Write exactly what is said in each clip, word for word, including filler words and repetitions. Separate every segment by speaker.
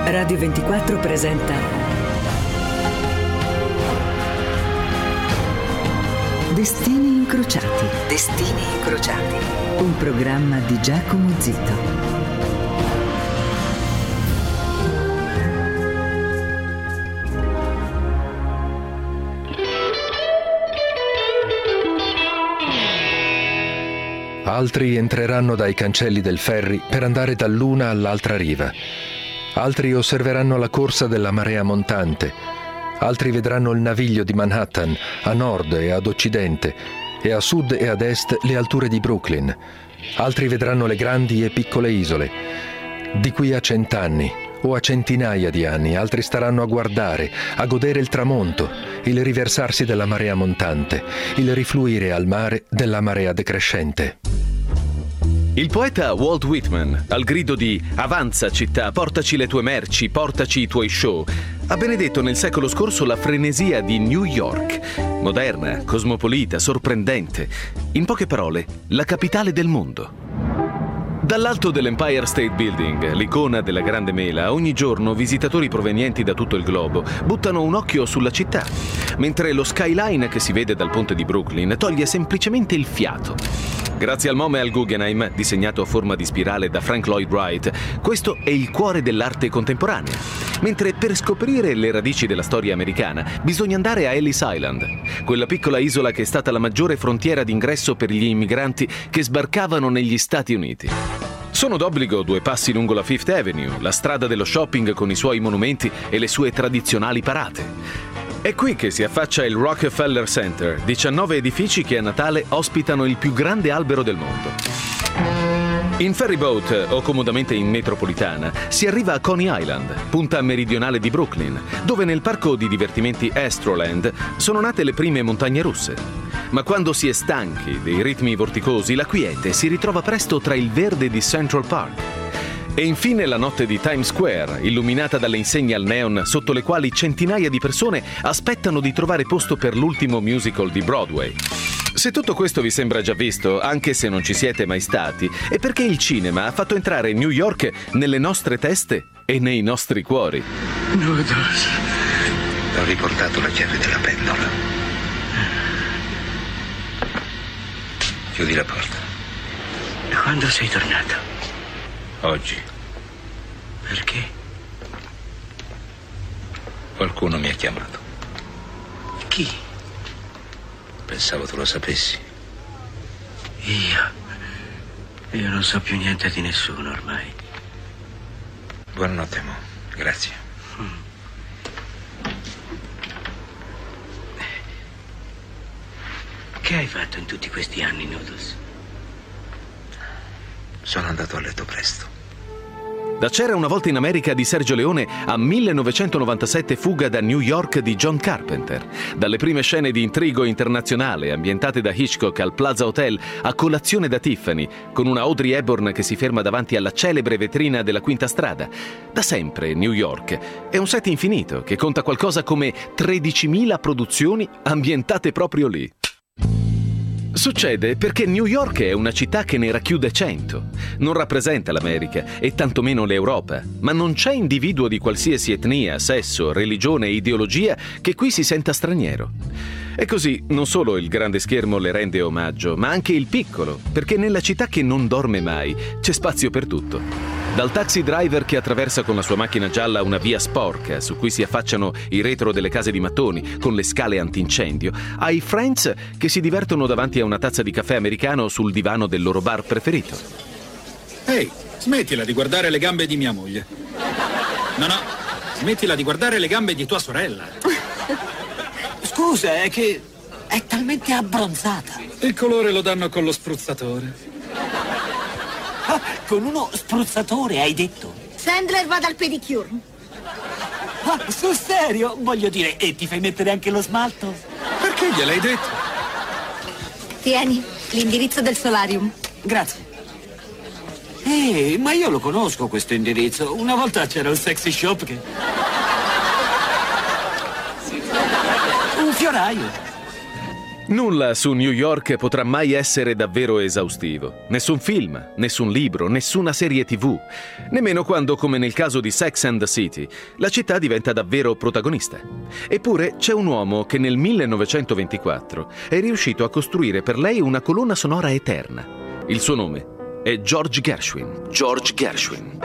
Speaker 1: Radio ventiquattro presenta Destini incrociati. Destini incrociati. Un programma di Giacomo Zito.
Speaker 2: Altri entreranno dai cancelli del ferry per andare dall'una all'altra riva. Altri osserveranno la corsa della marea montante. Altri vedranno il naviglio di Manhattan a nord e ad occidente, e a sud e ad est le alture di Brooklyn. Altri vedranno le grandi e piccole isole. Di qui a cent'anni o a centinaia di anni, altri staranno a guardare, a godere il tramonto, il riversarsi della marea montante, il rifluire al mare della marea decrescente.
Speaker 3: Il poeta Walt Whitman, al grido di "Avanza città, portaci le tue merci, portaci i tuoi show", ha benedetto nel secolo scorso la frenesia di New York, moderna, cosmopolita, sorprendente. In poche parole, la capitale del mondo. Dall'alto dell'Empire State Building, l'icona della Grande Mela, ogni giorno visitatori provenienti da tutto il globo buttano un occhio sulla città, mentre lo skyline che si vede dal ponte di Brooklyn toglie semplicemente il fiato. Grazie al MoMA e al Guggenheim, disegnato a forma di spirale da Frank Lloyd Wright, questo è il cuore dell'arte contemporanea. Mentre per scoprire le radici della storia americana bisogna andare a Ellis Island, quella piccola isola che è stata la maggiore frontiera d'ingresso per gli immigranti che sbarcavano negli Stati Uniti. Sono d'obbligo due passi lungo la Fifth Avenue, la strada dello shopping con i suoi monumenti e le sue tradizionali parate. È qui che si affaccia il Rockefeller Center, diciannove edifici che a Natale ospitano il più grande albero del mondo. In ferryboat o comodamente in metropolitana si arriva a Coney Island, punta meridionale di Brooklyn, dove nel parco di divertimenti Astroland sono nate le prime montagne russe. Ma quando si è stanchi dei ritmi vorticosi, la quiete si ritrova presto tra il verde di Central Park. E infine la notte di Times Square, illuminata dalle insegne al neon sotto le quali centinaia di persone aspettano di trovare posto per l'ultimo musical di Broadway. Se tutto questo vi sembra già visto, anche se non ci siete mai stati, è perché il cinema ha fatto entrare New York nelle nostre teste e nei nostri cuori.
Speaker 4: Noodles. Ho riportato la chiave della pentola. Chiudi la porta.
Speaker 5: Quando sei tornato?
Speaker 4: Oggi.
Speaker 5: Perché?
Speaker 4: Qualcuno mi ha chiamato.
Speaker 5: Chi?
Speaker 4: Pensavo tu lo sapessi.
Speaker 5: Io? Io non so più niente di nessuno ormai.
Speaker 4: Buonanotte, Mo. Grazie.
Speaker 5: Mm. Che hai fatto in tutti questi anni, Noodles?
Speaker 4: Sono andato a letto presto.
Speaker 3: Da C'era una volta in America di Sergio Leone a millenovecentonovantasette Fuga da New York di John Carpenter. Dalle prime scene di intrigo internazionale ambientate da Hitchcock al Plaza Hotel a Colazione da Tiffany, con una Audrey Hepburn che si ferma davanti alla celebre vetrina della Quinta Strada. Da sempre New York è un set infinito che conta qualcosa come tredicimila produzioni ambientate proprio lì. Succede perché New York è una città che ne racchiude cento. Non rappresenta l'America e tantomeno l'Europa, ma non c'è individuo di qualsiasi etnia, sesso, religione e ideologia che qui si senta straniero. E così non solo il grande schermo le rende omaggio, ma anche il piccolo, perché nella città che non dorme mai c'è spazio per tutto. Dal taxi driver che attraversa con la sua macchina gialla una via sporca su cui si affacciano i retro delle case di mattoni con le scale antincendio, ai friends che si divertono davanti a una tazza di caffè americano sul divano del loro bar preferito.
Speaker 6: Ehi, smettila di guardare le gambe di mia moglie. No, no, smettila di guardare le gambe di tua sorella.
Speaker 5: Scusa, è che è talmente abbronzata.
Speaker 6: Il colore lo danno con lo spruzzatore.
Speaker 5: Ah, con uno spruzzatore, hai detto?
Speaker 7: Sandler va dal pedicure.
Speaker 5: Ah, sul serio? Voglio dire, e ti fai mettere anche lo smalto?
Speaker 6: Perché gliel'hai detto?
Speaker 7: Tieni, l'indirizzo del solarium.
Speaker 5: Grazie. Ehi, ma io lo conosco questo indirizzo. Una volta c'era un sexy shop che... Un fioraio.
Speaker 3: Nulla su New York potrà mai essere davvero esaustivo. Nessun film, nessun libro, nessuna serie tivù. Nemmeno quando, come nel caso di Sex and the City, la città diventa davvero protagonista. Eppure c'è un uomo che nel millenovecentoventiquattro è riuscito a costruire per lei una colonna sonora eterna. Il suo nome è George Gershwin. George Gershwin.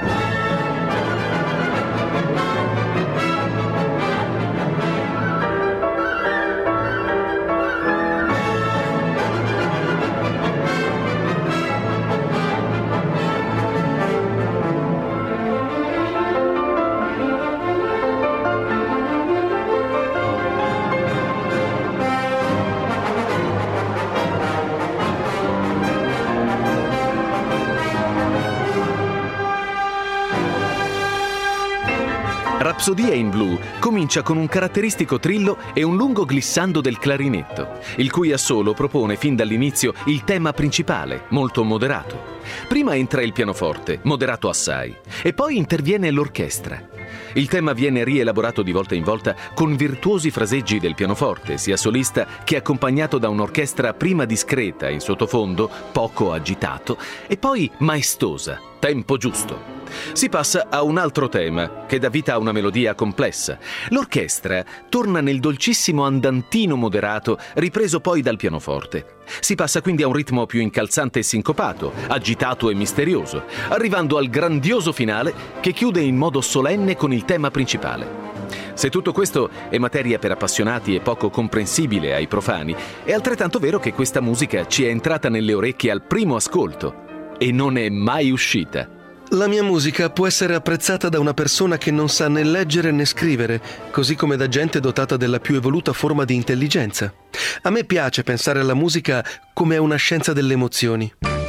Speaker 3: Rapsodia in blu comincia con un caratteristico trillo e un lungo glissando del clarinetto, il cui assolo propone fin dall'inizio il tema principale, molto moderato. Prima entra il pianoforte, moderato assai, e poi interviene l'orchestra. Il tema viene rielaborato di volta in volta con virtuosi fraseggi del pianoforte, sia solista che accompagnato da un'orchestra prima discreta in sottofondo, poco agitato, e poi maestosa, tempo giusto. Si passa a un altro tema che dà vita a una melodia complessa. L'orchestra torna nel dolcissimo andantino moderato ripreso poi dal pianoforte. Si passa quindi a un ritmo più incalzante e sincopato, agitato e misterioso, arrivando al grandioso finale che chiude in modo solenne con il tema principale. Se tutto questo è materia per appassionati e poco comprensibile ai profani, è altrettanto vero che questa musica ci è entrata nelle orecchie al primo ascolto e non è mai uscita.
Speaker 8: La mia musica può essere apprezzata da una persona che non sa né leggere né scrivere, così come da gente dotata della più evoluta forma di intelligenza. A me piace pensare alla musica come a una scienza delle emozioni.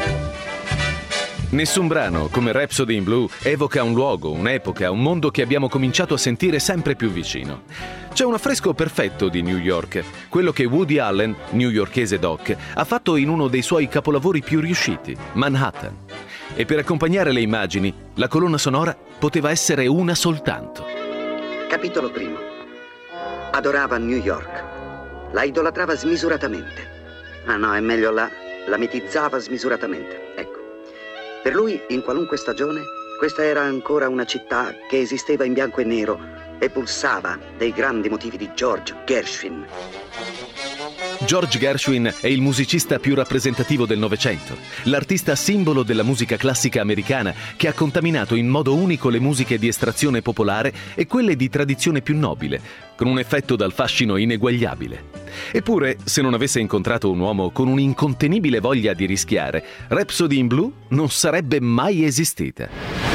Speaker 3: Nessun brano, come Rhapsody in Blue, evoca un luogo, un'epoca, un mondo che abbiamo cominciato a sentire sempre più vicino. C'è un affresco perfetto di New York, quello che Woody Allen, newyorkese doc, ha fatto in uno dei suoi capolavori più riusciti, Manhattan. E per accompagnare le immagini, la colonna sonora poteva essere una soltanto.
Speaker 9: Capitolo primo. Adorava New York. La idolatrava smisuratamente. Ah no, è meglio là, la mitizzava smisuratamente. Ecco. Per lui, in qualunque stagione, questa era ancora una città che esisteva in bianco e nero e pulsava dei grandi motivi di George Gershwin.
Speaker 3: George Gershwin è il musicista più rappresentativo del Novecento, l'artista simbolo della musica classica americana che ha contaminato in modo unico le musiche di estrazione popolare e quelle di tradizione più nobile, con un effetto dal fascino ineguagliabile. Eppure, se non avesse incontrato un uomo con un'incontenibile voglia di rischiare, Rhapsody in Blue non sarebbe mai esistita.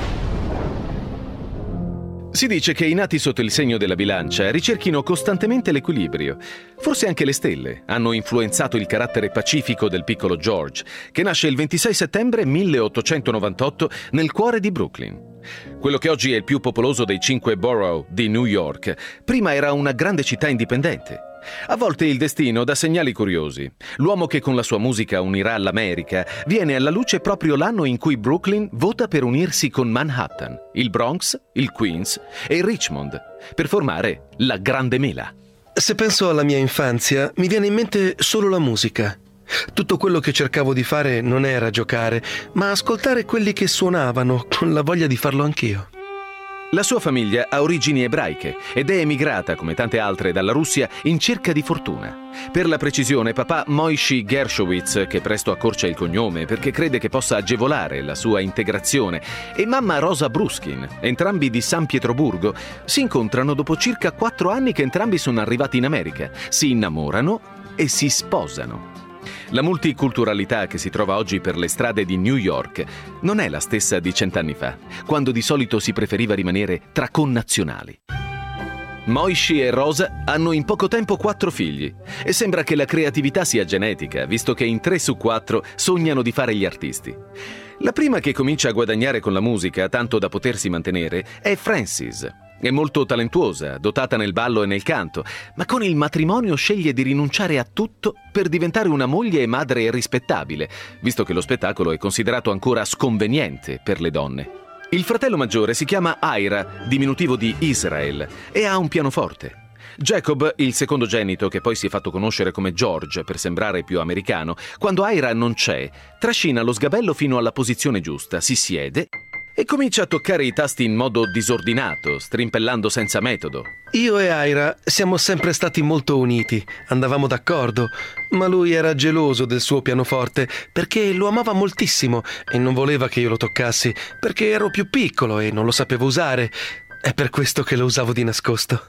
Speaker 3: Si dice che i nati sotto il segno della bilancia ricerchino costantemente l'equilibrio. Forse anche le stelle hanno influenzato il carattere pacifico del piccolo George, che nasce il ventisei settembre milleottocentonovantotto nel cuore di Brooklyn. Quello che oggi è il più popoloso dei cinque borough di New York, prima era una grande città indipendente. A volte il destino dà segnali curiosi. L'uomo che con la sua musica unirà l'America viene alla luce proprio l'anno in cui Brooklyn vota per unirsi con Manhattan, il Bronx, il Queens e il Richmond, per formare la Grande Mela.
Speaker 8: Se penso alla mia infanzia, mi viene in mente solo la musica. Tutto quello che cercavo di fare non era giocare, ma ascoltare quelli che suonavano con la voglia di farlo anch'io.
Speaker 3: La sua famiglia ha origini ebraiche ed è emigrata, come tante altre, dalla Russia in cerca di fortuna. Per la precisione, papà Moishe Gershowitz, che presto accorcia il cognome perché crede che possa agevolare la sua integrazione, e mamma Rosa Bruskin, entrambi di San Pietroburgo, si incontrano dopo circa quattro anni che entrambi sono arrivati in America, si innamorano e si sposano. La multiculturalità che si trova oggi per le strade di New York non è la stessa di cent'anni fa, quando di solito si preferiva rimanere tra connazionali. Moishe e Rosa hanno in poco tempo quattro figli e sembra che la creatività sia genetica, visto che in tre su quattro sognano di fare gli artisti. La prima che comincia a guadagnare con la musica, tanto da potersi mantenere, è Frances. È molto talentuosa, dotata nel ballo e nel canto, ma con il matrimonio sceglie di rinunciare a tutto per diventare una moglie e madre rispettabile, visto che lo spettacolo è considerato ancora sconveniente per le donne. Il fratello maggiore si chiama Ira, diminutivo di Israel, e ha un pianoforte. Jacob, il secondogenito, che poi si è fatto conoscere come George per sembrare più americano, quando Ira non c'è, trascina lo sgabello fino alla posizione giusta, si siede e comincia a toccare i tasti in modo disordinato, strimpellando senza metodo.
Speaker 8: Io e Ira siamo sempre stati molto uniti, andavamo d'accordo, ma lui era geloso del suo pianoforte perché lo amava moltissimo e non voleva che io lo toccassi perché ero più piccolo e non lo sapevo usare. È per questo che lo usavo di nascosto.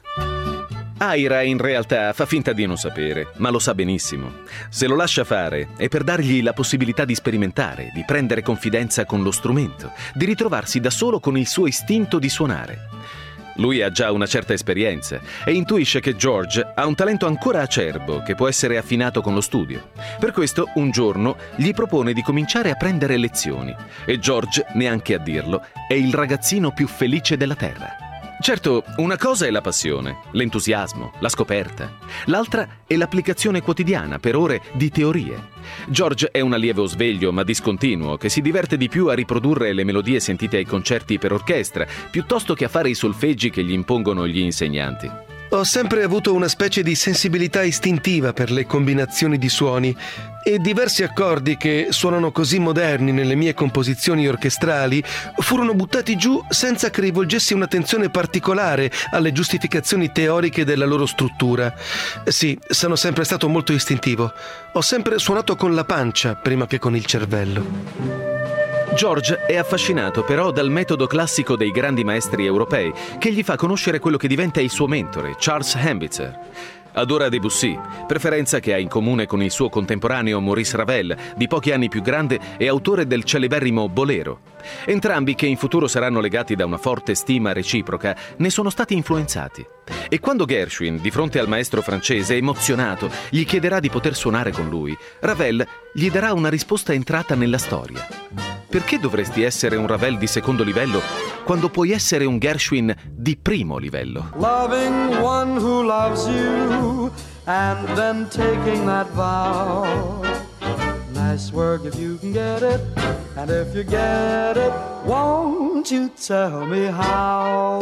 Speaker 3: Ira in realtà fa finta di non sapere, ma lo sa benissimo. Se lo lascia fare è per dargli la possibilità di sperimentare, di prendere confidenza con lo strumento, di ritrovarsi da solo con il suo istinto di suonare. Lui ha già una certa esperienza e intuisce che George ha un talento ancora acerbo che può essere affinato con lo studio. Per questo, un giorno, gli propone di cominciare a prendere lezioni e George, neanche a dirlo, è il ragazzino più felice della terra. Certo, una cosa è la passione, l'entusiasmo, la scoperta. L'altra è l'applicazione quotidiana, per ore, di teorie. George è un allievo sveglio ma discontinuo che si diverte di più a riprodurre le melodie sentite ai concerti per orchestra piuttosto che a fare i solfeggi che gli impongono gli insegnanti.
Speaker 8: Ho sempre avuto una specie di sensibilità istintiva per le combinazioni di suoni e diversi accordi che suonano così moderni nelle mie composizioni orchestrali furono buttati giù senza che rivolgessi un'attenzione particolare alle giustificazioni teoriche della loro struttura. Sì, sono sempre stato molto istintivo. Ho sempre suonato con la pancia prima che con il cervello.
Speaker 3: George è affascinato però dal metodo classico dei grandi maestri europei che gli fa conoscere quello che diventa il suo mentore, Charles Hambitzer. Adora Debussy, preferenza che ha in comune con il suo contemporaneo Maurice Ravel, di pochi anni più grande e autore del celeberrimo Bolero. Entrambi, che in futuro saranno legati da una forte stima reciproca, ne sono stati influenzati. E quando Gershwin, di fronte al maestro francese, emozionato, gli chiederà di poter suonare con lui, Ravel gli darà una risposta entrata nella storia. Perché dovresti essere un Ravel di secondo livello quando puoi essere un Gershwin di primo livello?
Speaker 10: Loving one who loves you and then taking that vow. Nice work if you can get it, and if you get it, won't you tell me how?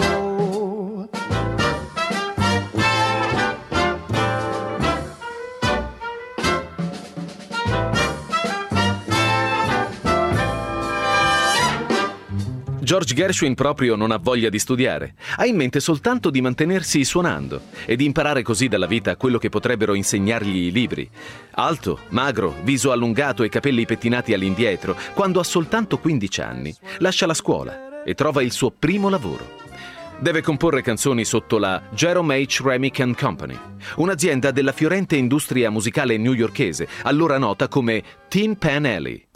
Speaker 3: George Gershwin proprio non ha voglia di studiare, ha in mente soltanto di mantenersi suonando e di imparare così dalla vita quello che potrebbero insegnargli i libri. Alto, magro, viso allungato e capelli pettinati all'indietro, quando ha soltanto quindici anni, lascia la scuola e trova il suo primo lavoro. Deve comporre canzoni sotto la Jerome H. Remick and Company, un'azienda della fiorente industria musicale newyorkese, allora nota come Tin Pan Alley.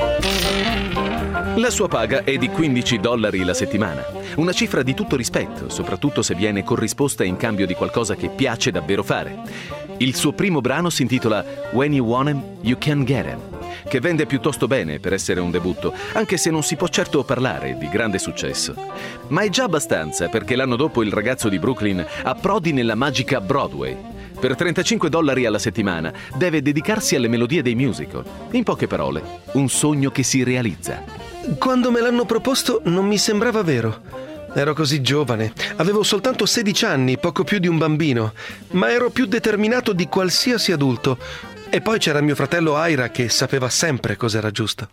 Speaker 3: La sua paga è di quindici dollari la settimana, una cifra di tutto rispetto, soprattutto se viene corrisposta in cambio di qualcosa che piace davvero fare. Il suo primo brano si intitola When You Want 'Em, You Can Get 'Em, che vende piuttosto bene per essere un debutto, anche se non si può certo parlare di grande successo. Ma è già abbastanza perché l'anno dopo il ragazzo di Brooklyn approdi nella magica Broadway. Per trentacinque dollari alla settimana deve dedicarsi alle melodie dei musical. In poche parole, un sogno che si realizza.
Speaker 8: Quando me l'hanno proposto non mi sembrava vero. Ero così giovane, avevo soltanto sedici anni, poco più di un bambino, ma ero più determinato di qualsiasi adulto. E poi c'era mio fratello Ira che sapeva sempre cos'era giusto.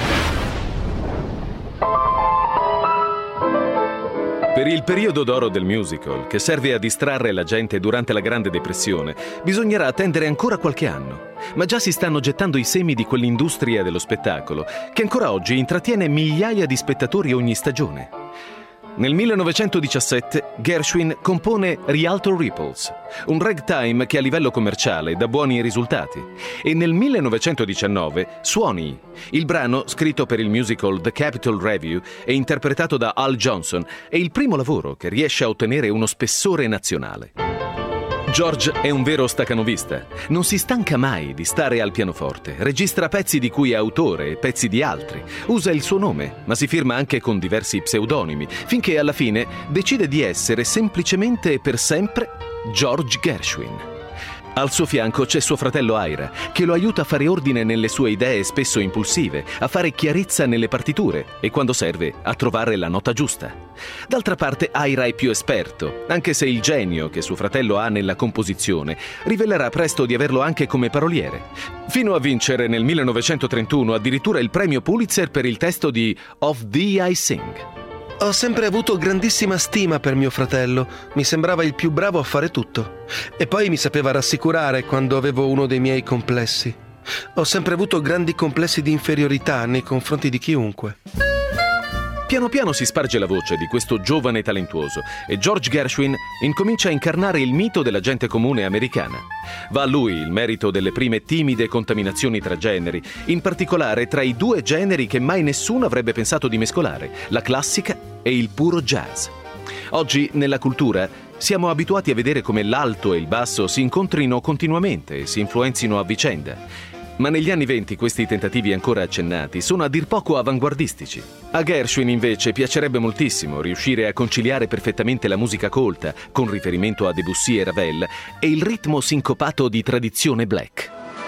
Speaker 3: Per il periodo d'oro del musical, che serve a distrarre la gente durante la Grande Depressione, bisognerà attendere ancora qualche anno. Ma già si stanno gettando i semi di quell'industria dello spettacolo, che ancora oggi intrattiene migliaia di spettatori ogni stagione. Nel millenovecentodiciassette Gershwin compone Rialto Ripples, un ragtime che a livello commerciale dà buoni risultati, e nel millenovecentodiciannove Suoni, il brano scritto per il musical The Capitol Revue e interpretato da Al Johnson, è il primo lavoro che riesce a ottenere uno spessore nazionale. George è un vero stacanovista, non si stanca mai di stare al pianoforte, registra pezzi di cui è autore e pezzi di altri, usa il suo nome, ma si firma anche con diversi pseudonimi, finché alla fine decide di essere semplicemente e per sempre George Gershwin. Al suo fianco c'è suo fratello Ira, che lo aiuta a fare ordine nelle sue idee spesso impulsive, a fare chiarezza nelle partiture e, quando serve, a trovare la nota giusta. D'altra parte Ira è più esperto, anche se il genio che suo fratello ha nella composizione rivelerà presto di averlo anche come paroliere, fino a vincere nel millenovecentotrentuno addirittura il premio Pulitzer per il testo di Of Thee I Sing.
Speaker 8: Ho sempre avuto grandissima stima per mio fratello, mi sembrava il più bravo a fare tutto. E poi mi sapeva rassicurare quando avevo uno dei miei complessi. Ho sempre avuto grandi complessi di inferiorità nei confronti di chiunque.
Speaker 3: Piano piano si sparge la voce di questo giovane talentuoso e George Gershwin incomincia a incarnare il mito della gente comune americana. Va a lui il merito delle prime timide contaminazioni tra generi, in particolare tra i due generi che mai nessuno avrebbe pensato di mescolare, la classica e il puro jazz. Oggi, nella cultura, siamo abituati a vedere come l'alto e il basso si incontrino continuamente e si influenzino a vicenda. Ma negli anni venti questi tentativi ancora accennati sono a dir poco avanguardistici. A Gershwin invece piacerebbe moltissimo riuscire a conciliare perfettamente la musica colta, con riferimento a Debussy e Ravel, e il ritmo sincopato di tradizione black.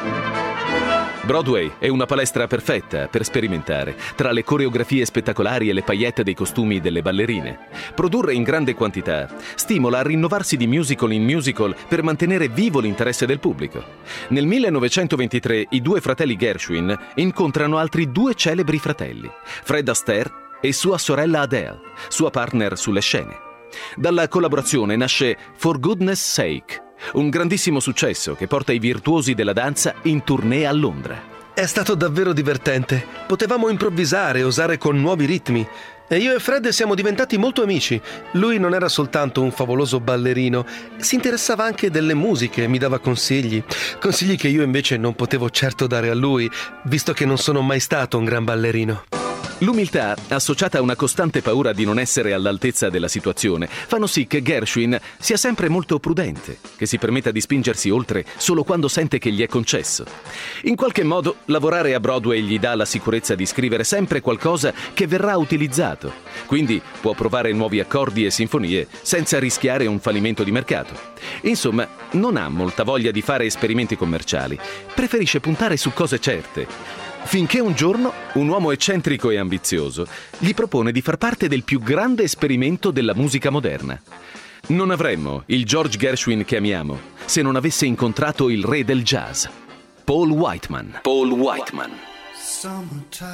Speaker 3: Broadway è una palestra perfetta per sperimentare, tra le coreografie spettacolari e le paillette dei costumi delle ballerine. Produrre in grande quantità stimola a rinnovarsi di musical in musical per mantenere vivo l'interesse del pubblico. Nel millenovecentoventitré i due fratelli Gershwin incontrano altri due celebri fratelli, Fred Astaire e sua sorella Adele, sua partner sulle scene. Dalla collaborazione nasce For Goodness Sake, un grandissimo successo che porta i virtuosi della danza in tournée a Londra.
Speaker 8: È stato davvero divertente. Potevamo improvvisare e osare con nuovi ritmi. E io e Fred siamo diventati molto amici. Lui non era soltanto un favoloso ballerino, si interessava anche delle musiche, mi dava consigli. Consigli che io invece non potevo certo dare a lui, visto che non sono mai stato un gran ballerino.
Speaker 3: L'umiltà, associata a una costante paura di non essere all'altezza della situazione, fanno sì che Gershwin sia sempre molto prudente, che si permetta di spingersi oltre solo quando sente che gli è concesso. In qualche modo, lavorare a Broadway gli dà la sicurezza di scrivere sempre qualcosa che verrà utilizzato, quindi può provare nuovi accordi e sinfonie senza rischiare un fallimento di mercato. Insomma, non ha molta voglia di fare esperimenti commerciali, preferisce puntare su cose certe. Finché un giorno un uomo eccentrico e ambizioso gli propone di far parte del più grande esperimento della musica moderna. Non avremmo il George Gershwin che amiamo se non avesse incontrato il re del jazz, Paul Whiteman. Paul Whiteman.
Speaker 10: Summertime,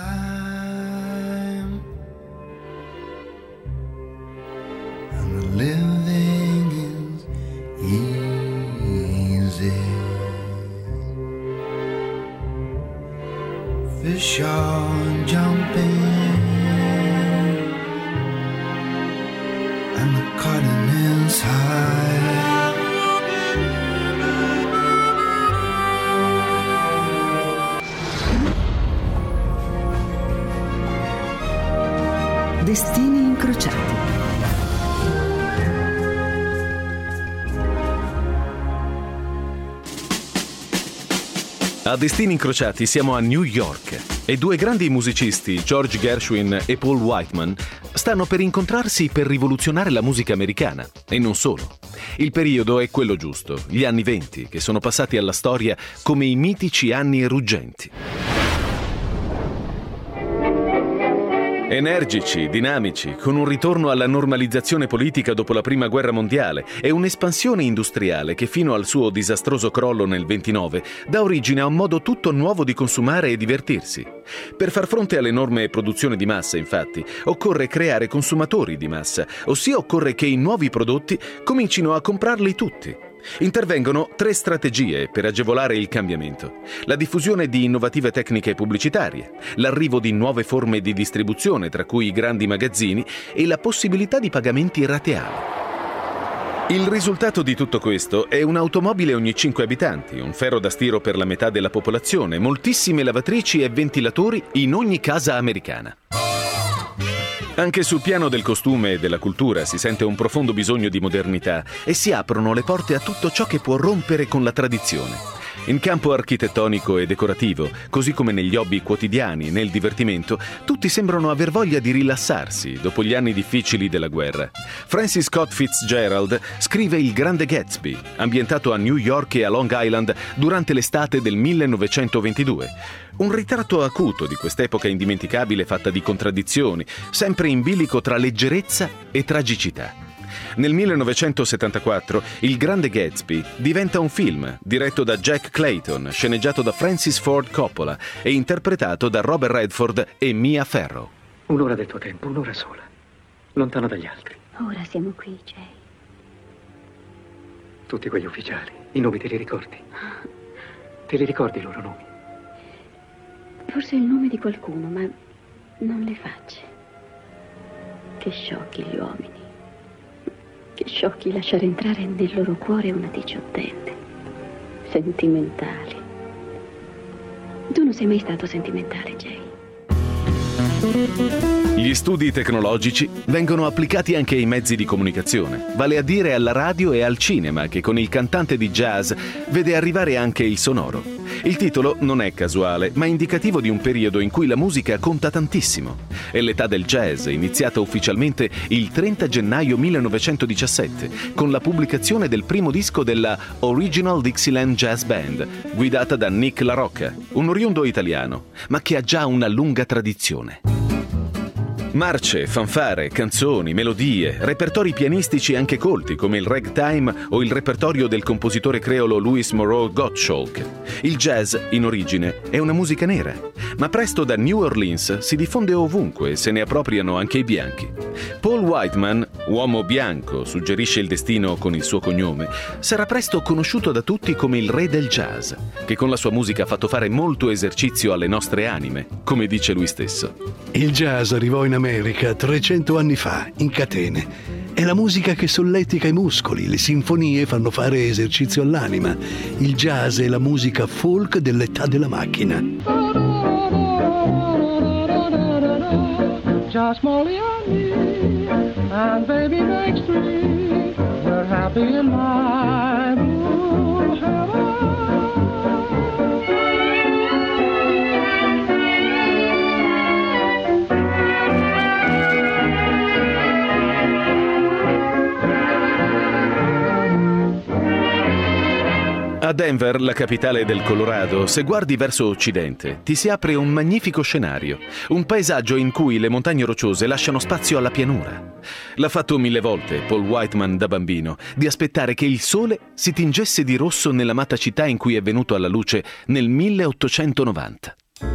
Speaker 10: and the living is easy. Fish are jumping and the cotton is high.
Speaker 1: Destini incrociati.
Speaker 3: A Destini incrociati siamo a New York e due grandi musicisti, George Gershwin e Paul Whiteman, stanno per incontrarsi per rivoluzionare la musica americana, e non solo. Il periodo è quello giusto, gli anni venti, che sono passati alla storia come i mitici anni ruggenti. Energici, dinamici, con un ritorno alla normalizzazione politica dopo la Prima Guerra Mondiale e un'espansione industriale che fino al suo disastroso crollo nel ventinove dà origine a un modo tutto nuovo di consumare e divertirsi. Per far fronte all'enorme produzione di massa, infatti, occorre creare consumatori di massa, ossia occorre che i nuovi prodotti comincino a comprarli tutti. Intervengono tre strategie per agevolare il cambiamento: la diffusione di innovative tecniche pubblicitarie, l'arrivo di nuove forme di distribuzione, tra cui i grandi magazzini, e la possibilità di pagamenti rateali. Il risultato di tutto questo è un'automobile ogni cinque abitanti, un ferro da stiro per la metà della popolazione, moltissime lavatrici e ventilatori in ogni casa americana. Anche sul piano del costume e della cultura si sente un profondo bisogno di modernità e si aprono le porte a tutto ciò che può rompere con la tradizione. In campo architettonico e decorativo, così come negli hobby quotidiani e nel divertimento, tutti sembrano aver voglia di rilassarsi dopo gli anni difficili della guerra. Francis Scott Fitzgerald scrive Il Grande Gatsby, ambientato a New York e a Long Island durante l'estate del millenovecentoventidue. Un ritratto acuto di quest'epoca indimenticabile fatta di contraddizioni, sempre in bilico tra leggerezza e tragicità. Nel millenovecentosettantaquattro Il Grande Gatsby diventa un film diretto da Jack Clayton, sceneggiato da Francis Ford Coppola e interpretato da Robert Redford e Mia Farrow.
Speaker 11: Un'ora del tuo tempo, un'ora sola, lontano dagli altri.
Speaker 12: Ora siamo qui, Jay.
Speaker 11: Tutti quegli ufficiali, i nomi te li ricordi? Te li ricordi i loro nomi?
Speaker 12: Forse il nome di qualcuno, ma non le facce. Che sciocchi gli uomini. Che sciocchi lasciare entrare nel loro cuore una diciottenne. Sentimentali. Tu non sei mai stato sentimentale, Jay.
Speaker 3: Gli studi tecnologici vengono applicati anche ai mezzi di comunicazione, vale a dire alla radio e al cinema, che con il cantante di jazz vede arrivare anche il sonoro. Il titolo non è casuale, ma indicativo di un periodo in cui la musica conta tantissimo. È l'età del jazz, iniziata ufficialmente il trenta gennaio millenovecentodiciassette, con la pubblicazione del primo disco della Original Dixieland Jazz Band, guidata da Nick La Rocca, un oriundo italiano, ma che ha già una lunga tradizione. Marce, fanfare, canzoni, melodie, repertori pianistici anche colti come il ragtime o il repertorio del compositore creolo Louis Moreau Gottschalk. Il jazz, in origine, è una musica nera, ma presto da New Orleans si diffonde ovunque e se ne appropriano anche i bianchi. Paul Whiteman, uomo bianco, suggerisce il destino con il suo cognome, sarà presto conosciuto da tutti come il re del jazz, che con la sua musica ha fatto fare molto esercizio alle nostre anime, come dice lui stesso.
Speaker 13: Il jazz arrivò in America trecento anni fa, in catene. È la musica che solletica i muscoli, le sinfonie fanno fare esercizio all'anima. Il jazz è la musica folk dell'età della macchina.
Speaker 10: Just Molly and me, and baby makes three. We're happy in my blue heaven.
Speaker 3: A Denver, la capitale del Colorado, se guardi verso occidente, ti si apre un magnifico scenario, un paesaggio in cui le montagne rocciose lasciano spazio alla pianura. L'ha fatto mille volte Paul Whiteman da bambino, di aspettare che il sole si tingesse di rosso nell'amata città in cui è venuto alla luce nel milleottocentonovanta.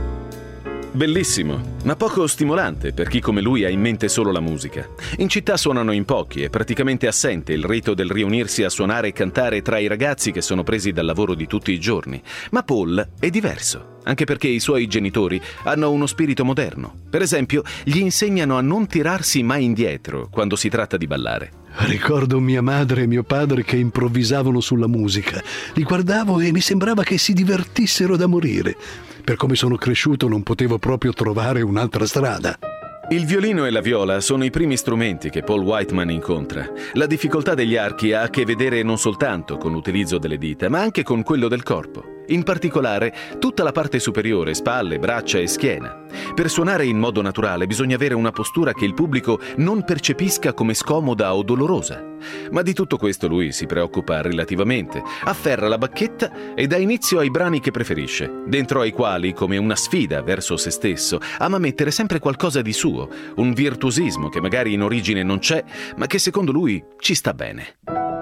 Speaker 3: Bellissimo, ma poco stimolante per chi come lui ha in mente solo la musica. In città suonano in pochi, è praticamente assente il rito del riunirsi a suonare e cantare tra i ragazzi che sono presi dal lavoro di tutti i giorni. Ma Paul è diverso, anche perché i suoi genitori hanno uno spirito moderno. Per esempio, gli insegnano a non tirarsi mai indietro quando si tratta di ballare.
Speaker 13: Ricordo mia madre e mio padre che improvvisavano sulla musica. Li guardavo e mi sembrava che si divertissero da morire. Per come sono cresciuto non potevo proprio trovare un'altra strada.
Speaker 3: Il violino e la viola sono i primi strumenti che Paul Whiteman incontra. La difficoltà degli archi ha a che vedere non soltanto con l'utilizzo delle dita, ma anche con quello del corpo. In particolare, tutta la parte superiore, spalle, braccia e schiena. Per suonare in modo naturale bisogna avere una postura che il pubblico non percepisca come scomoda o dolorosa. Ma di tutto questo lui si preoccupa relativamente. Afferra la bacchetta e dà inizio ai brani che preferisce, dentro ai quali, come una sfida verso se stesso, ama mettere sempre qualcosa di suo, un virtuosismo che magari in origine non c'è, ma che secondo lui ci sta bene.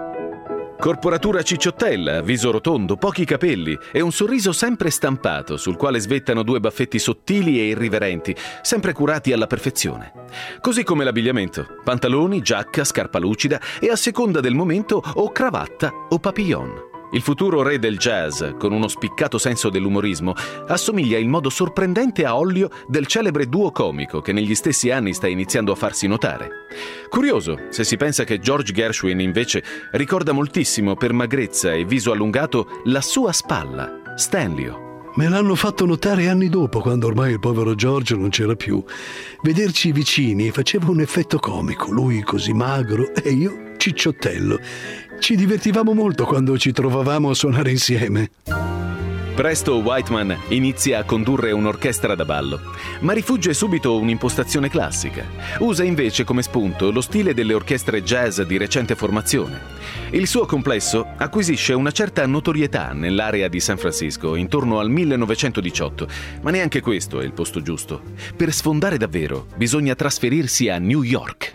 Speaker 3: Corporatura cicciottella, viso rotondo, pochi capelli e un sorriso sempre stampato sul quale svettano due baffetti sottili e irriverenti, sempre curati alla perfezione. Così come l'abbigliamento, pantaloni, giacca, scarpa lucida e a seconda del momento o cravatta o papillon. Il futuro re del jazz, con uno spiccato senso dell'umorismo, assomiglia in modo sorprendente a Ollio del celebre duo comico che negli stessi anni sta iniziando a farsi notare. Curioso, se si pensa che George Gershwin invece ricorda moltissimo per magrezza e viso allungato la sua spalla, Stanlio.
Speaker 13: Me l'hanno fatto notare anni dopo, quando ormai il povero George non c'era più. Vederci vicini faceva un effetto comico, lui così magro e io cicciottello. Ci divertivamo molto quando ci trovavamo a suonare insieme.
Speaker 3: Presto Whiteman inizia a condurre un'orchestra da ballo, ma rifugge subito un'impostazione classica. Usa invece come spunto lo stile delle orchestre jazz di recente formazione. Il suo complesso acquisisce una certa notorietà nell'area di San Francisco intorno al millenovecentodiciotto, ma neanche questo è il posto giusto. Per sfondare davvero bisogna trasferirsi a New York.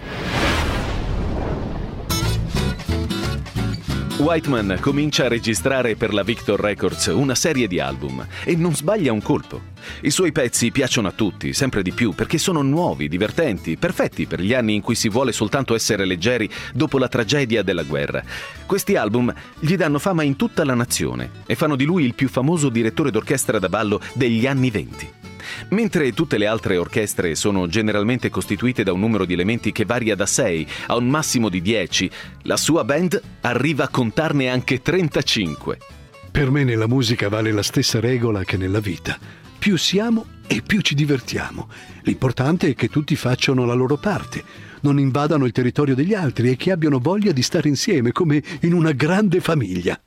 Speaker 3: Whiteman comincia a registrare per la Victor Records una serie di album e non sbaglia un colpo. I suoi pezzi piacciono a tutti, sempre di più, perché sono nuovi, divertenti, perfetti per gli anni in cui si vuole soltanto essere leggeri dopo la tragedia della guerra. Questi album gli danno fama in tutta la nazione e fanno di lui il più famoso direttore d'orchestra da ballo degli anni venti. Mentre tutte le altre orchestre sono generalmente costituite da un numero di elementi che varia da sei a un massimo di dieci, la sua band arriva a contarne anche trentacinque.
Speaker 13: Per me nella musica vale la stessa regola che nella vita. Più siamo e più ci divertiamo. L'importante è che tutti facciano la loro parte, non invadano il territorio degli altri e che abbiano voglia di stare insieme come in una grande famiglia.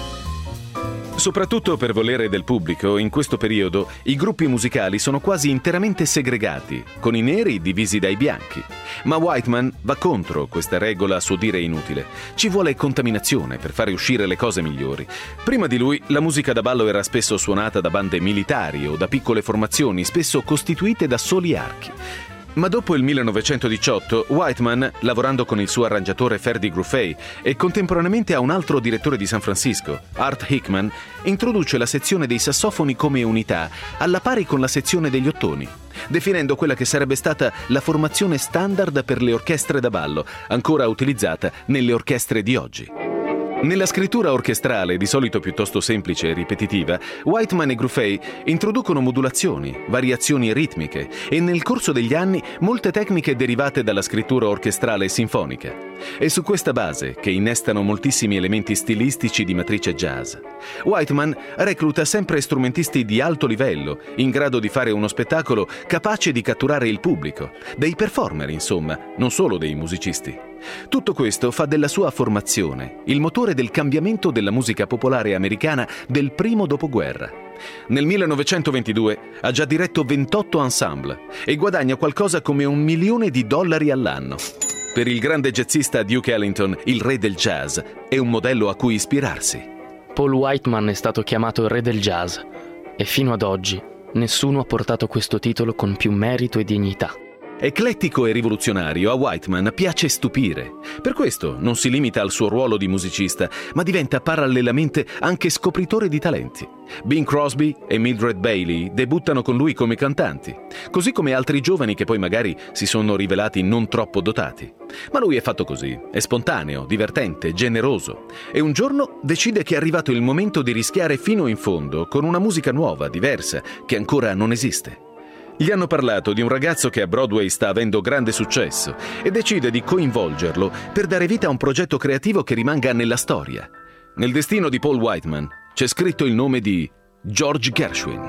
Speaker 3: Soprattutto per volere del pubblico, in questo periodo i gruppi musicali sono quasi interamente segregati, con i neri divisi dai bianchi. Ma Whiteman va contro questa regola a suo dire inutile. Ci vuole contaminazione per fare uscire le cose migliori. Prima di lui la musica da ballo era spesso suonata da bande militari o da piccole formazioni, spesso costituite da soli archi. Ma dopo il millenovecentodiciotto, Whiteman, lavorando con il suo arrangiatore Ferdy Gruffey e contemporaneamente a un altro direttore di San Francisco, Art Hickman, introduce la sezione dei sassofoni come unità, alla pari con la sezione degli ottoni, definendo quella che sarebbe stata la formazione standard per le orchestre da ballo, ancora utilizzata nelle orchestre di oggi. Nella scrittura orchestrale, di solito piuttosto semplice e ripetitiva, Whiteman e Gruffey introducono modulazioni, variazioni ritmiche e nel corso degli anni molte tecniche derivate dalla scrittura orchestrale sinfonica. È su questa base che innestano moltissimi elementi stilistici di matrice jazz. Whiteman recluta sempre strumentisti di alto livello, in grado di fare uno spettacolo capace di catturare il pubblico, dei performer insomma, non solo dei musicisti. Tutto questo fa della sua formazione il motore del cambiamento della musica popolare americana del primo dopoguerra. Nel millenovecentoventidue ha già diretto ventotto ensemble e guadagna qualcosa come un milione di dollari all'anno. Per il grande jazzista Duke Ellington, il re del jazz è un modello a cui ispirarsi.
Speaker 14: Paul Whiteman è stato chiamato il re del jazz e fino ad oggi nessuno ha portato questo titolo con più merito e dignità.
Speaker 3: Eclettico e rivoluzionario, a Whiteman piace stupire. Per questo non si limita al suo ruolo di musicista, ma diventa parallelamente anche scopritore di talenti. Bing Crosby e Mildred Bailey debuttano con lui come cantanti, così come altri giovani che poi magari si sono rivelati non troppo dotati. Ma lui è fatto così, è spontaneo, divertente, generoso. E un giorno decide che è arrivato il momento di rischiare fino in fondo con una musica nuova, diversa, che ancora non esiste. Gli hanno parlato di un ragazzo che a Broadway sta avendo grande successo e decide di coinvolgerlo per dare vita a un progetto creativo che rimanga nella storia. Nel destino di Paul Whiteman c'è scritto il nome di George Gershwin.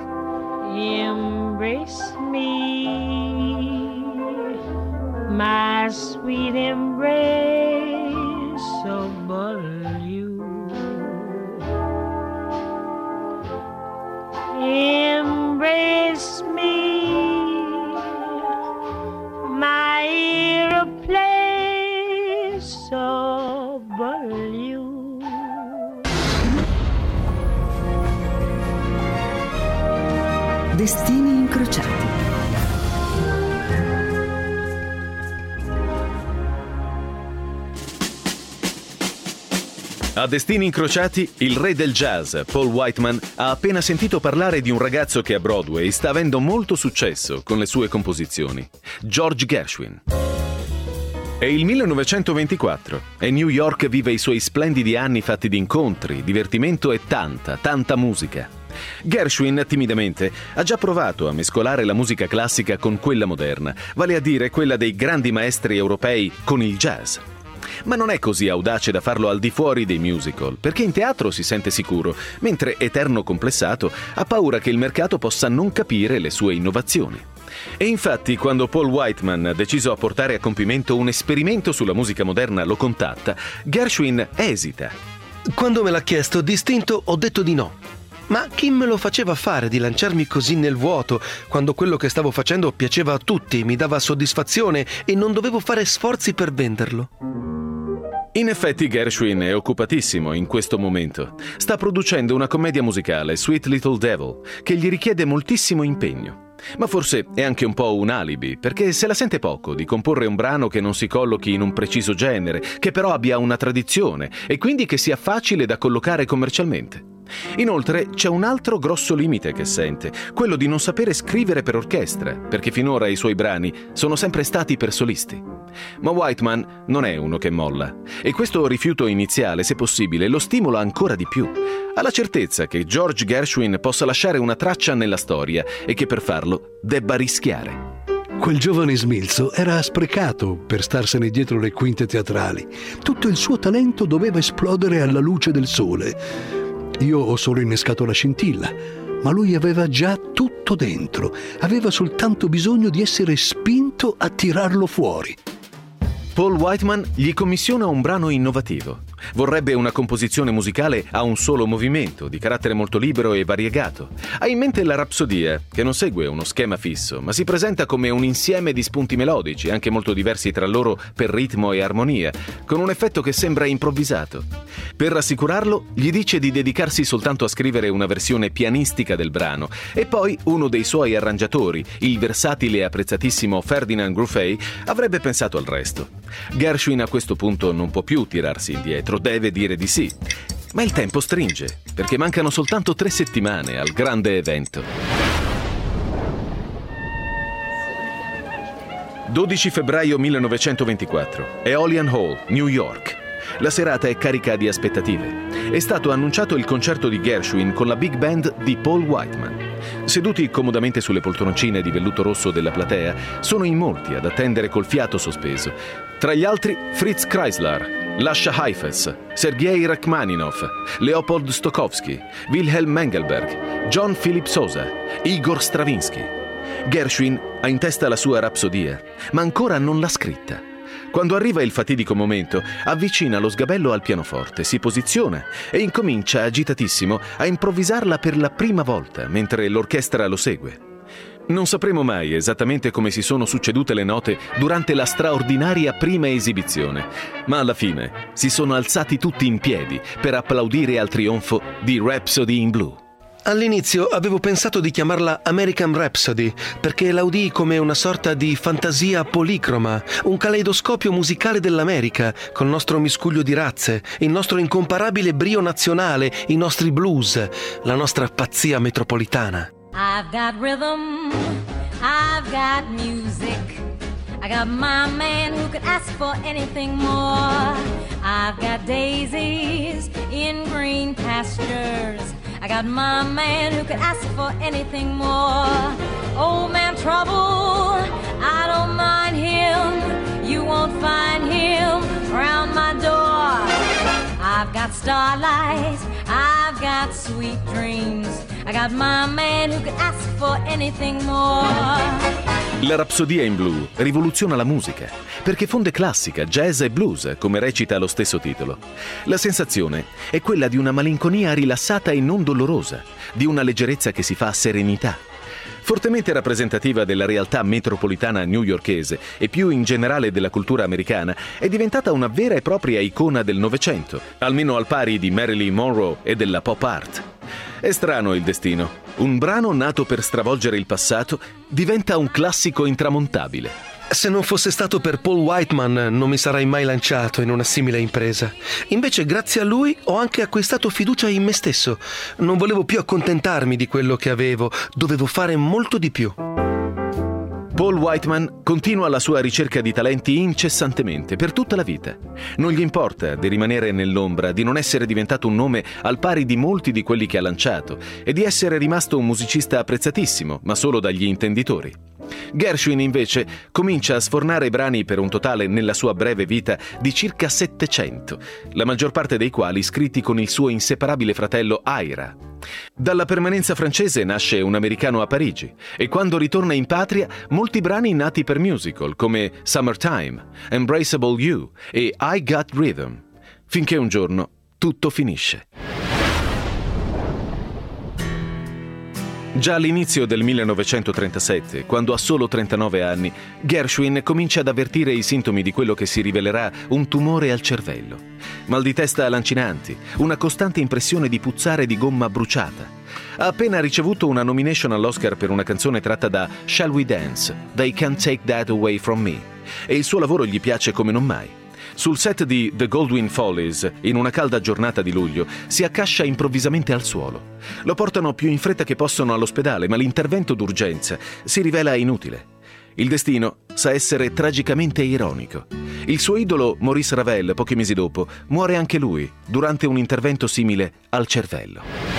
Speaker 15: Embrace me, my sweet embrace, so bold you. Embrace me, my irreplaceable you.
Speaker 1: Destini incrociati.
Speaker 3: A Destini incrociati, il re del jazz, Paul Whiteman, ha appena sentito parlare di un ragazzo che a Broadway sta avendo molto successo con le sue composizioni, George Gershwin. È il millenovecentoventiquattro e New York vive i suoi splendidi anni fatti di incontri, divertimento e tanta, tanta musica. Gershwin, timidamente, ha già provato a mescolare la musica classica con quella moderna, vale a dire quella dei grandi maestri europei con il jazz. Ma non è così audace da farlo al di fuori dei musical, perché in teatro si sente sicuro, mentre eterno complessato ha paura che il mercato possa non capire le sue innovazioni. E infatti, quando Paul Whiteman ha deciso a portare a compimento un esperimento sulla musica moderna lo contatta, Gershwin esita.
Speaker 8: Quando me l'ha chiesto distinto ho detto di no. Ma chi me lo faceva fare di lanciarmi così nel vuoto, quando quello che stavo facendo piaceva a tutti, mi dava soddisfazione e non dovevo fare sforzi per venderlo?
Speaker 3: In effetti Gershwin è occupatissimo in questo momento. Sta producendo una commedia musicale, Sweet Little Devil, che gli richiede moltissimo impegno. Ma forse è anche un po' un alibi, perché se la sente poco di comporre un brano che non si collochi in un preciso genere, che però abbia una tradizione e quindi che sia facile da collocare commercialmente. Inoltre c'è un altro grosso limite che sente, quello di non sapere scrivere per orchestra, perché finora i suoi brani sono sempre stati per solisti. Ma Whiteman non è uno che molla, e questo rifiuto iniziale, se possibile, lo stimola ancora di più. Ha la certezza che George Gershwin possa lasciare una traccia nella storia e che per farlo debba rischiare.
Speaker 13: Quel giovane smilzo era sprecato per starsene dietro le quinte teatrali. Tutto il suo talento doveva esplodere alla luce del sole. Io ho solo innescato la scintilla, ma lui aveva già tutto dentro. Aveva soltanto bisogno di essere spinto a tirarlo fuori.
Speaker 3: Paul Whiteman gli commissiona un brano innovativo. Vorrebbe una composizione musicale a un solo movimento, di carattere molto libero e variegato. Ha in mente la rapsodia, che non segue uno schema fisso, ma si presenta come un insieme di spunti melodici, anche molto diversi tra loro per ritmo e armonia, con un effetto che sembra improvvisato. Per rassicurarlo, gli dice di dedicarsi soltanto a scrivere una versione pianistica del brano, e poi uno dei suoi arrangiatori, il versatile e apprezzatissimo Ferdinand Gruffey, avrebbe pensato al resto. Gershwin a questo punto non può più tirarsi indietro, deve dire di sì. Ma il tempo stringe, perché mancano soltanto tre settimane al grande evento. dodici febbraio millenovecentoventiquattro, Aeolian Hall, New York. La serata è carica di aspettative. È stato annunciato il concerto di Gershwin con la big band di Paul Whiteman. Seduti comodamente sulle poltroncine di velluto rosso della platea, sono in molti ad attendere col fiato sospeso. Tra gli altri Fritz Kreisler, Lascia Heifetz, Sergei Rachmaninov, Leopold Stokowski, Wilhelm Mengelberg, John Philip Sousa, Igor Stravinsky. Gershwin ha in testa la sua rapsodia, ma ancora non l'ha scritta. Quando arriva il fatidico momento, avvicina lo sgabello al pianoforte, si posiziona e incomincia agitatissimo a improvvisarla per la prima volta, mentre l'orchestra lo segue. Non sapremo mai esattamente come si sono succedute le note durante la straordinaria prima esibizione, ma alla fine si sono alzati tutti in piedi per applaudire al trionfo di Rhapsody in Blue.
Speaker 8: All'inizio avevo pensato di chiamarla American Rhapsody, perché la udii come una sorta di fantasia policroma, un caleidoscopio musicale dell'America, col nostro miscuglio di razze, il nostro incomparabile brio nazionale, i nostri blues, la nostra pazzia metropolitana.
Speaker 16: I've got rhythm, I've got music, I got my man who could ask for anything more. I've got daisies in green pastures, I got my man who could ask for anything more. Old man Trouble, I don't mind him, you won't find him around my door. I've got starlight, I've got sweet dreams, I got my man who could ask for anything more.
Speaker 3: La Rapsodia in Blu rivoluziona la musica, perché fonde classica, jazz e blues, come recita lo stesso titolo. La sensazione è quella di una malinconia rilassata e non dolorosa, di una leggerezza che si fa serenità. Fortemente rappresentativa della realtà metropolitana newyorkese e più in generale della cultura americana, è diventata una vera e propria icona del Novecento, almeno al pari di Marilyn Monroe e della pop art. È strano il destino. Un brano nato per stravolgere il passato diventa un classico intramontabile.
Speaker 8: Se non fosse stato per Paul Whiteman non mi sarei mai lanciato in una simile impresa. Invece grazie a lui ho anche acquistato fiducia in me stesso. Non volevo più accontentarmi di quello che avevo, dovevo fare molto di più.
Speaker 3: Paul Whiteman continua la sua ricerca di talenti incessantemente, per tutta la vita. Non gli importa di rimanere nell'ombra, di non essere diventato un nome al pari di molti di quelli che ha lanciato e di essere rimasto un musicista apprezzatissimo, ma solo dagli intenditori. Gershwin invece comincia a sfornare brani per un totale nella sua breve vita di circa settecento, la maggior parte dei quali scritti con il suo inseparabile fratello Ira. Dalla permanenza francese nasce Un americano a Parigi e quando ritorna in patria molti brani nati per musical come Summertime, Embraceable You e I Got Rhythm, finché un giorno tutto finisce. Già all'inizio del millenovecentotrentasette, quando ha solo trentanove anni, Gershwin comincia ad avvertire i sintomi di quello che si rivelerà un tumore al cervello. Mal di testa lancinanti, una costante impressione di puzzare di gomma bruciata. Ha appena ricevuto una nomination all'Oscar per una canzone tratta da Shall We Dance, They Can't Take That Away From Me, e il suo lavoro gli piace come non mai. Sul set di The Goldwyn Follies, in una calda giornata di luglio, si accascia improvvisamente al suolo. Lo portano più in fretta che possono all'ospedale, ma l'intervento d'urgenza si rivela inutile. Il destino sa essere tragicamente ironico. Il suo idolo, Maurice Ravel, pochi mesi dopo, muore anche lui durante un intervento simile al cervello.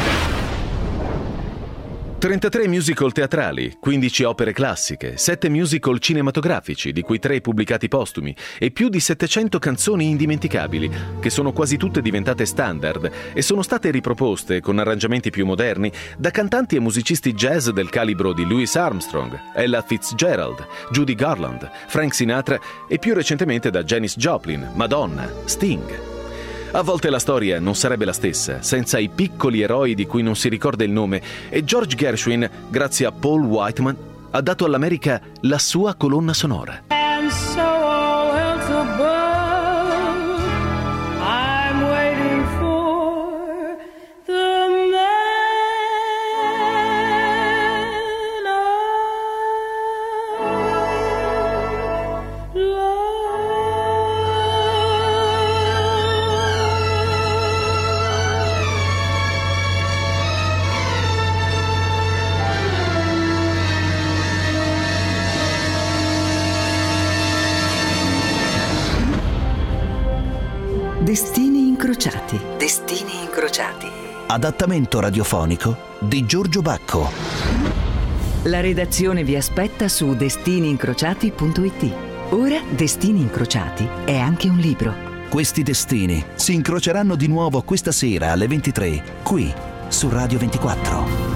Speaker 3: trentatré musical teatrali, quindici opere classiche, sette musical cinematografici, di cui tre pubblicati postumi, e più di settecento canzoni indimenticabili, che sono quasi tutte diventate standard e sono state riproposte con arrangiamenti più moderni da cantanti e musicisti jazz del calibro di Louis Armstrong, Ella Fitzgerald, Judy Garland, Frank Sinatra e più recentemente da Janis Joplin, Madonna, Sting. A volte la storia non sarebbe la stessa senza i piccoli eroi di cui non si ricorda il nome, e George Gershwin, grazie a Paul Whiteman, ha dato all'America la sua colonna sonora.
Speaker 15: And so all else above, I'm waiting for the man of love.
Speaker 1: Destini incrociati. Destini incrociati.
Speaker 17: Adattamento radiofonico di Giorgio Bacco.
Speaker 1: La redazione vi aspetta su destini incrociati punto it. Ora Destini incrociati è anche un libro.
Speaker 17: Questi destini si incroceranno di nuovo questa sera alle ventitré, qui su Radio ventiquattro.